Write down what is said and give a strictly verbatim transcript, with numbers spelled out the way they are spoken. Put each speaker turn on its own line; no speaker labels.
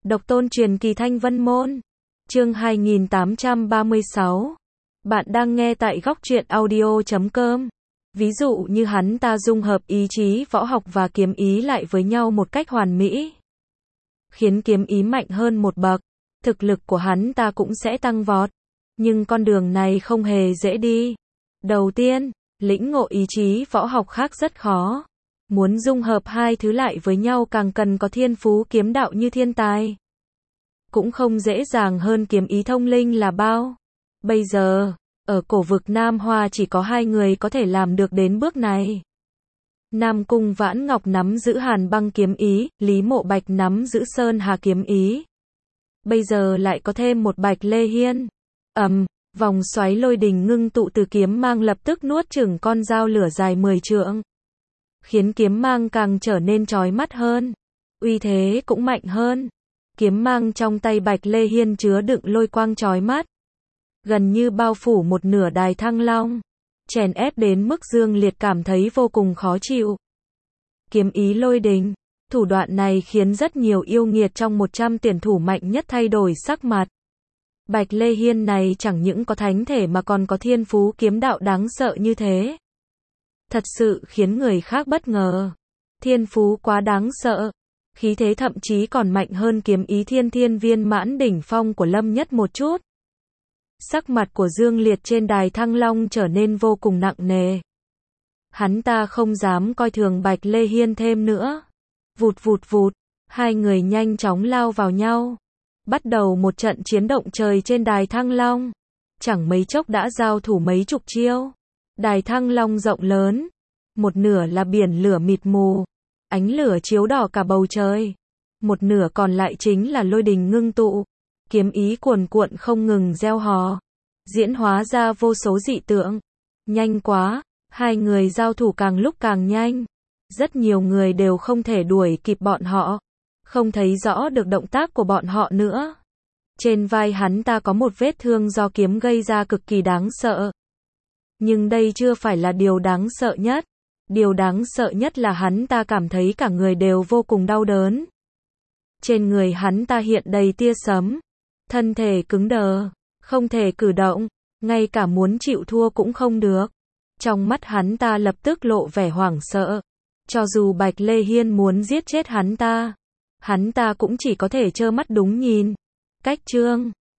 Độc tôn truyền kỳ Thanh Vân Môn. Chương hai nghìn tám trăm ba mươi sáu. Bạn đang nghe tại góc truyện audio chấm com. Ví dụ như hắn ta dung hợp ý chí võ học và kiếm ý lại với nhau một cách hoàn mỹ, khiến kiếm ý mạnh hơn một bậc, thực lực của hắn ta cũng sẽ tăng vọt. Nhưng con đường này không hề dễ đi. Đầu tiên, lĩnh ngộ ý chí võ học khác rất khó. Muốn dung hợp hai thứ lại với nhau càng cần có thiên phú kiếm đạo như thiên tài. Cũng không dễ dàng hơn kiếm ý thông linh là bao. Bây giờ, ở cổ vực Nam Hoa chỉ có hai người có thể làm được đến bước này. Nam Cung Vãn Ngọc nắm giữ Hàn Băng kiếm ý, Lý Mộ Bạch nắm giữ Sơn Hà kiếm ý. Bây giờ lại có thêm một Bạch Lê Hiên. Ầm, vòng xoáy lôi đình ngưng tụ từ kiếm mang lập tức nuốt chửng con dao lửa dài mười trượng, khiến kiếm mang càng trở nên chói mắt hơn, uy thế cũng mạnh hơn. Kiếm mang trong tay Bạch Lê Hiên chứa đựng lôi quang chói mắt, gần như bao phủ một nửa đài Thăng Long, chèn ép đến mức Dương Liệt cảm thấy vô cùng khó chịu. Kiếm ý lôi đình, thủ đoạn này khiến rất nhiều yêu nghiệt trong một trăm tuyển thủ mạnh nhất thay đổi sắc mặt. Bạch Lê Hiên này chẳng những có thánh thể mà còn có thiên phú kiếm đạo đáng sợ như thế. Thật sự khiến người khác bất ngờ. Thiên phú quá đáng sợ. Khí thế thậm chí còn mạnh hơn kiếm ý thiên thiên viên mãn đỉnh phong của Lâm Nhất một chút. Sắc mặt của Dương Liệt trên đài Thăng Long trở nên vô cùng nặng nề. Hắn ta không dám coi thường Bạch Lê Hiên thêm nữa. Vụt vụt vụt, hai người nhanh chóng lao vào nhau. Bắt đầu một trận chiến động trời trên đài Thăng Long. Chẳng mấy chốc đã giao thủ mấy chục chiêu. Đài Thăng Long rộng lớn. Một nửa là biển lửa mịt mù. Ánh lửa chiếu đỏ cả bầu trời. Một nửa còn lại chính là lôi đình ngưng tụ. Kiếm ý cuồn cuộn không ngừng gieo hò. Diễn hóa ra vô số dị tượng. Nhanh quá, hai người giao thủ càng lúc càng nhanh. Rất nhiều người đều không thể đuổi kịp bọn họ. Không thấy rõ được động tác của bọn họ nữa. Trên vai hắn ta có một vết thương do kiếm gây ra cực kỳ đáng sợ. Nhưng đây chưa phải là điều đáng sợ nhất. Điều đáng sợ nhất là hắn ta cảm thấy cả người đều vô cùng đau đớn. Trên người hắn ta hiện đầy tia sấm. Thân thể cứng đờ, không thể cử động, ngay cả muốn chịu thua cũng không được. Trong mắt hắn ta lập tức lộ vẻ hoảng sợ. Cho dù Bạch Lê Hiên muốn giết chết hắn ta, hắn ta cũng chỉ có thể trơ mắt đúng nhìn. Cách chương